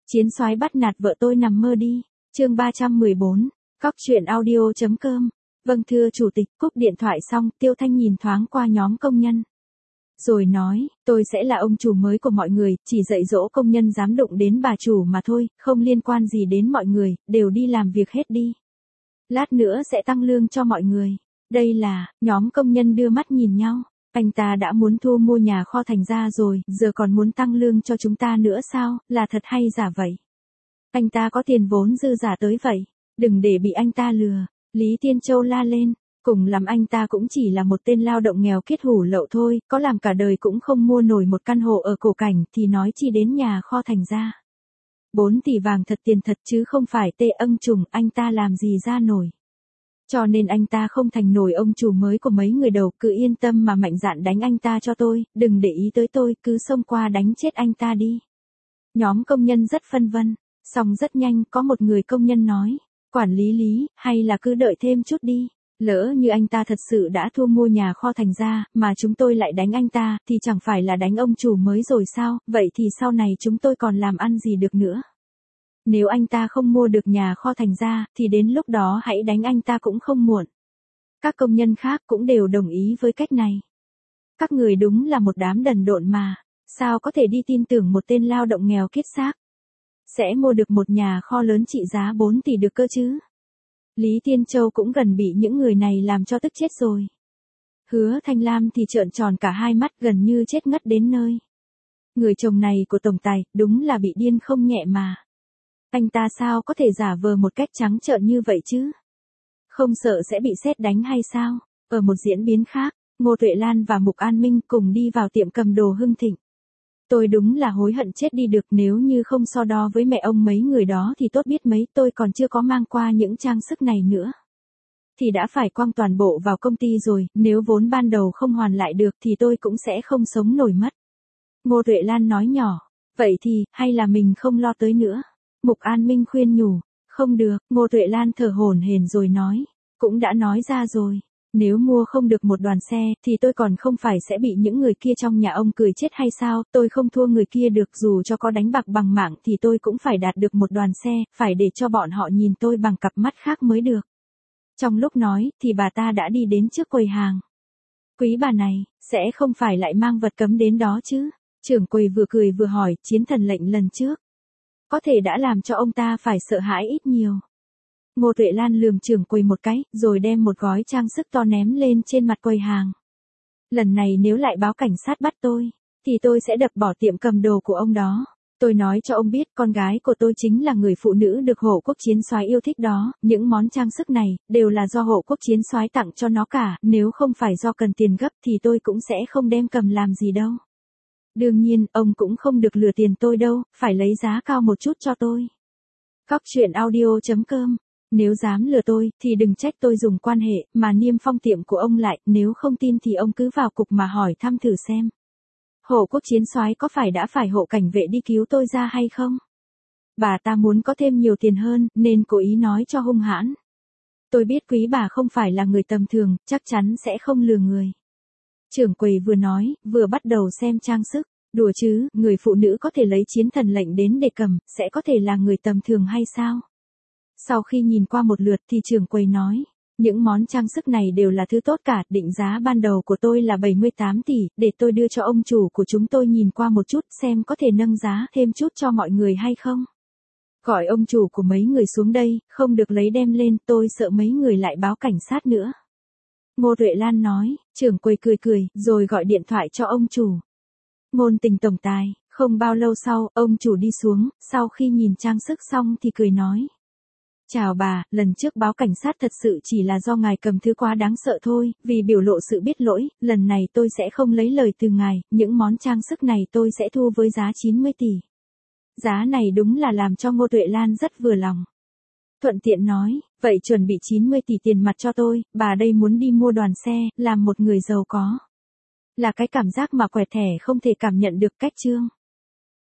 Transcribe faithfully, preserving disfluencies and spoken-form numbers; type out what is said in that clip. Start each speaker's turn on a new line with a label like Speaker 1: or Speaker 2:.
Speaker 1: Chiến soái bắt nạt vợ tôi nằm mơ đi. Chương ba trăm mười bốn. Cóc truyện audio chấm com. Vâng thưa chủ tịch, cúp điện thoại xong, Tiêu Thanh nhìn thoáng qua nhóm công nhân. Rồi nói, tôi sẽ là ông chủ mới của mọi người, chỉ dạy dỗ công nhân dám đụng đến bà chủ mà thôi, không liên quan gì đến mọi người, đều đi làm việc hết đi. Lát nữa sẽ tăng lương cho mọi người. Đây là, nhóm công nhân đưa mắt nhìn nhau. Anh ta đã muốn thu mua nhà kho Thành Gia rồi, giờ còn muốn tăng lương cho chúng ta nữa sao, là thật hay giả vậy? Anh ta có tiền vốn dư giả tới vậy, đừng để bị anh ta lừa. Lý Tiên Châu la lên, cùng lắm anh ta cũng chỉ là một tên lao động nghèo kiết hủ lậu thôi, có làm cả đời cũng không mua nổi một căn hộ ở cổ cảnh thì nói chi đến nhà kho Thành Gia. Bốn tỷ vàng thật tiền thật chứ không phải tê âng trùng, anh ta làm gì ra nổi. Cho nên anh ta không thành nổi ông chủ mới của mấy người đầu, cứ yên tâm mà mạnh dạn đánh anh ta cho tôi, đừng để ý tới tôi, cứ xông qua đánh chết anh ta đi. Nhóm công nhân rất phân vân, xong rất nhanh có một người công nhân nói, quản lý Lý, hay là cứ đợi thêm chút đi, lỡ như anh ta thật sự đã thu mua nhà kho Thành Gia, mà chúng tôi lại đánh anh ta, thì chẳng phải là đánh ông chủ mới rồi sao, vậy thì sau này chúng tôi còn làm ăn gì được nữa. Nếu anh ta không mua được nhà kho Thành Gia, thì đến lúc đó hãy đánh anh ta cũng không muộn. Các công nhân khác cũng đều đồng ý với cách này. Các người đúng là một đám đần độn mà, sao có thể đi tin tưởng một tên lao động nghèo kiết xác sẽ mua được một nhà kho lớn trị giá bốn tỷ được cơ chứ. Lý Tiên Châu cũng gần bị những người này làm cho tức chết rồi. Hứa Thanh Lam thì trợn tròn cả hai mắt gần như chết ngất đến nơi. Người chồng này của tổng tài, đúng là bị điên không nhẹ mà. Anh ta sao có thể giả vờ một cách trắng trợn như vậy chứ? Không sợ sẽ bị sét đánh hay sao? Ở một diễn biến khác, Ngô Tuệ Lan và Mục An Minh cùng đi vào tiệm cầm đồ Hưng Thịnh. Tôi đúng là hối hận chết đi được, nếu như không so đo với mẹ ông mấy người đó thì tốt biết mấy, tôi còn chưa có mang qua những trang sức này nữa. Thì đã phải quăng toàn bộ vào công ty rồi, nếu vốn ban đầu không hoàn lại được thì tôi cũng sẽ không sống nổi mất. Ngô Tuệ Lan nói nhỏ, vậy thì, hay là mình không lo tới nữa. Mục An Minh khuyên nhủ, không được, Ngô Tuệ Lan thở hổn hển rồi nói, cũng đã nói ra rồi, nếu mua không được một đoàn xe, thì tôi còn không phải sẽ bị những người kia trong nhà ông cười chết hay sao, tôi không thua người kia được, dù cho có đánh bạc bằng mạng thì tôi cũng phải đạt được một đoàn xe, phải để cho bọn họ nhìn tôi bằng cặp mắt khác mới được. Trong lúc nói, thì bà ta đã đi đến trước quầy hàng. Quý bà này, sẽ không phải lại mang vật cấm đến đó chứ? Trưởng quầy vừa cười vừa hỏi, Chiến Thần lệnh lần trước có thể đã làm cho ông ta phải sợ hãi ít nhiều. Ngô Tuệ Lan lườm trưởng quầy một cái, rồi đem một gói trang sức to ném lên trên mặt quầy hàng. Lần này nếu lại báo cảnh sát bắt tôi, thì tôi sẽ đập bỏ tiệm cầm đồ của ông đó. Tôi nói cho ông biết, con gái của tôi chính là người phụ nữ được Hộ Quốc Chiến Soái yêu thích đó, những món trang sức này đều là do Hộ Quốc Chiến Soái tặng cho nó cả, nếu không phải do cần tiền gấp thì tôi cũng sẽ không đem cầm làm gì đâu. Đương nhiên, ông cũng không được lừa tiền tôi đâu, phải lấy giá cao một chút cho tôi. Cóc truyện audio chấm com. Nếu dám lừa tôi, thì đừng trách tôi dùng quan hệ, mà niêm phong tiệm của ông lại, nếu không tin thì ông cứ vào cục mà hỏi thăm thử xem. Hộ Quốc Chiến Soái có phải đã phải hộ cảnh vệ đi cứu tôi ra hay không? Bà ta muốn có thêm nhiều tiền hơn, nên cố ý nói cho hung hãn. Tôi biết quý bà không phải là người tầm thường, chắc chắn sẽ không lừa người. Trưởng quầy vừa nói, vừa bắt đầu xem trang sức. Đùa chứ, người phụ nữ có thể lấy Chiến Thần lệnh đến để cầm, sẽ có thể là người tầm thường hay sao? Sau khi nhìn qua một lượt thì trưởng quầy nói, những món trang sức này đều là thứ tốt cả, định giá ban đầu của tôi là bảy mươi tám tỷ, để tôi đưa cho ông chủ của chúng tôi nhìn qua một chút xem có thể nâng giá thêm chút cho mọi người hay không. Gọi ông chủ của mấy người xuống đây, không được lấy đem lên, tôi sợ mấy người lại báo cảnh sát nữa. Ngô Tuệ Lan nói, trưởng quầy cười cười, rồi gọi điện thoại cho ông chủ. Ngôn Tình tổng tài, không bao lâu sau, ông chủ đi xuống, sau khi nhìn trang sức xong thì cười nói. Chào bà, lần trước báo cảnh sát thật sự chỉ là do ngài cầm thứ quá đáng sợ thôi, vì biểu lộ sự biết lỗi, lần này tôi sẽ không lấy lời từ ngài, những món trang sức này tôi sẽ thu với giá chín mươi tỷ. Giá này đúng là làm cho Ngô Tuệ Lan rất vừa lòng. Thuận tiện nói, vậy chuẩn bị chín mươi tỷ tiền mặt cho tôi, bà đây muốn đi mua đoàn xe, làm một người giàu có. Là cái cảm giác mà quẹt thẻ không thể cảm nhận được cách chương.